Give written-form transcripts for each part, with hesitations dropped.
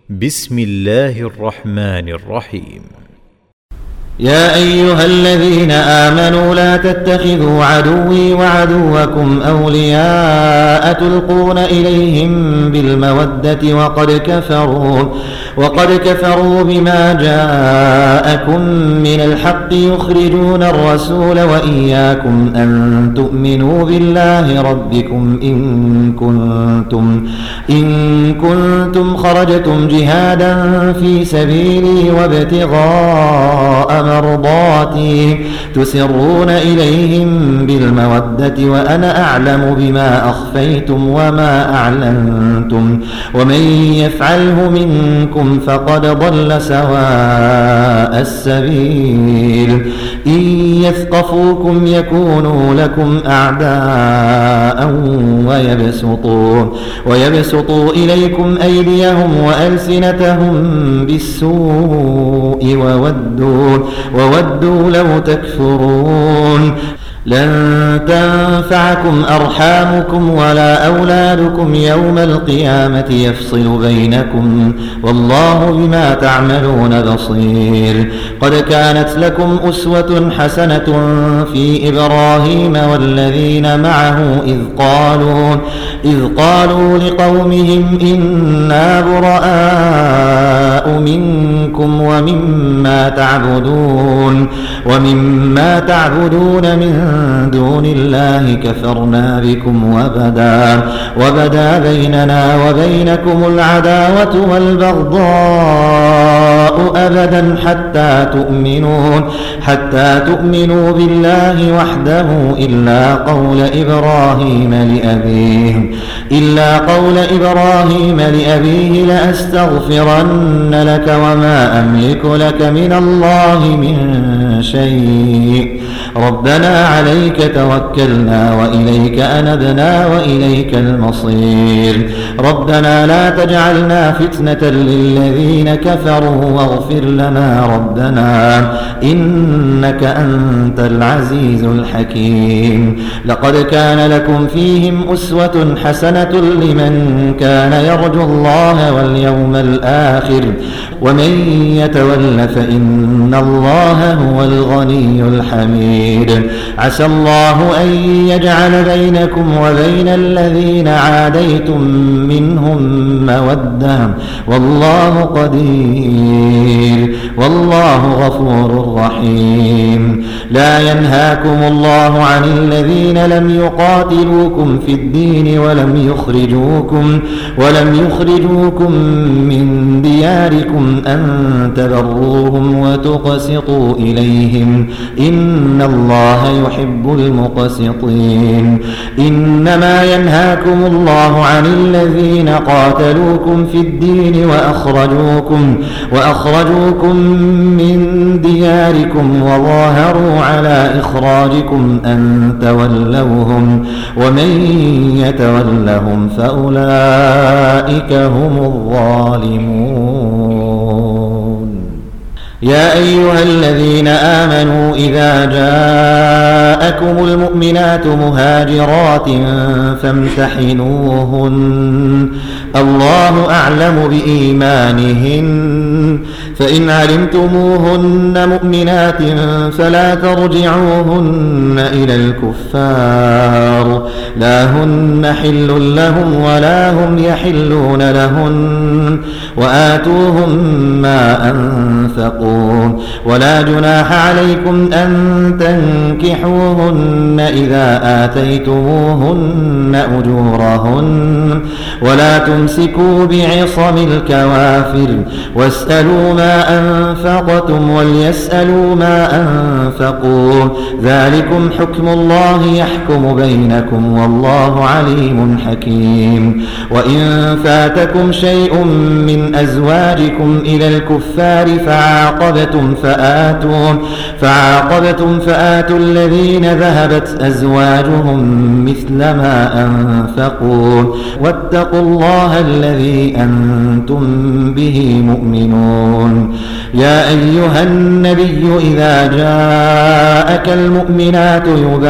بسم الله الرحمن الرحيم. يا أيها الذين آمنوا لا تتخذوا عدوي وعدوكم أولياء تلقون إليهم بالمودة وقد كفروا بما جاءكم من الحق يخرجون الرسول وإياكم أن تؤمنوا بالله ربكم إن كنتم خرجتم جهادا في سبيلي وابتغاء مرضاتي تسرون إليهم بالمودة وأنا أعلم بما أخفيتم وما أعلنتم ومن يفعله منكم فقد ضل سواء السبيل. إن يثقفوكم يكونوا لكم أعداء ويبسطوا إليكم أيديهم وألسنتهم بالسوء وودوا لو تكفرون. لن تنفعكم أرحامكم ولا أولادكم يوم القيامة يفصل بينكم والله بما تعملون بصير. قد كانت لكم أسوة حسنة في إبراهيم والذين معه إذ قالوا لقومهم إنا براء منكم ومما تعبدون من دون الله كفرنا بكم وبدا بيننا وبينكم العداوة والبغضاء أبدا حتى تؤمنوا بالله وحده إلا قول إبراهيم لأبيه لأستغفرن لك وما أملك لك من الله من شيء ربنا عليك توكلنا وإليك أنبنا وإليك المصير. ربنا لا تجعلنا فتنة للذين كفروا واغفر لنا ربنا إنك أنت العزيز الحكيم. لقد كان لكم فيهم أسوة حسنة لمن كان يرجو الله واليوم الآخر ومن يتول فإن الله هو الغني الحميد. عسى الله أن يجعل بينكم وبين الذين عاديتم منهم مودة والله قدير والله غفور رحيم. لا ينهاكم الله عن الذين لم يقاتلوكم في الدين ولم يخرجوكم من دياركم أن تبروهم وتقسطوا إليهم إن الله يحب المقسطين. إنما ينهاكم الله عن الذين قاتلوكم في الدين وأخرجوكم من دياركم وظاهروا على إخراجكم أن تولوهم ومن يتولهم فأولئك هم الظالمون. يا أيها الذين آمنوا إذا جاءكم المؤمنات مهاجرات فامتحنوهن الله أعلم بإيمانهن فإن علمتموهن مؤمنات فلا ترجعوهن إلى الكفار لا هن حل لهم ولا هم يحلون لهن وآتوهم ما أنفقوا ولا جناح عليكم أن تنكحوهن إذا آتيتموهن أجورهن ولا تمسكوا بعصم الكوافر واسألوا ما أنفقتم وليسألوا ما أنفقوا ذلكم حكم الله يحكم بينكم والله عليم حكيم. وإن فاتكم شيء من أزواجكم إلى الكفار فعاقبتم فآتوا الذين ذهبت أزواجهم مثل ما أنفقوا واتقوا الله الذي أنتم به مؤمنون. يا أيها النبي إذا جاءك المؤمنات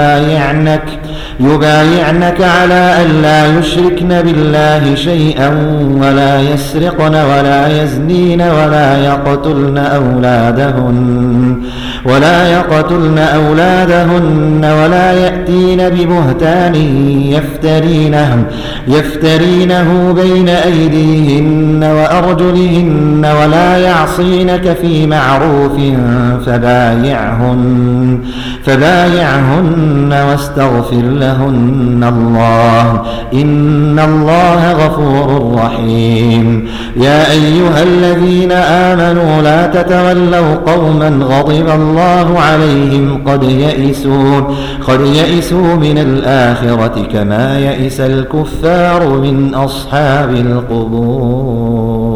يبايعنك على أن لا يشركن بالله شيئا ولا يسرقن ولا يزنين ولا يقتلن أولادهن ولا يأتين ببهتان يفترينه بين أيديهن وأرجلهن ولا يعصينك في معروف فبايعهن واستغفر لهن الله إن الله غفور رحيم. يا أيها الذين آمنوا لا تتولوا قوما غضب الله عليهم قد يئسوا من الآخرة كما يئس الكفار من أصحاب القبور.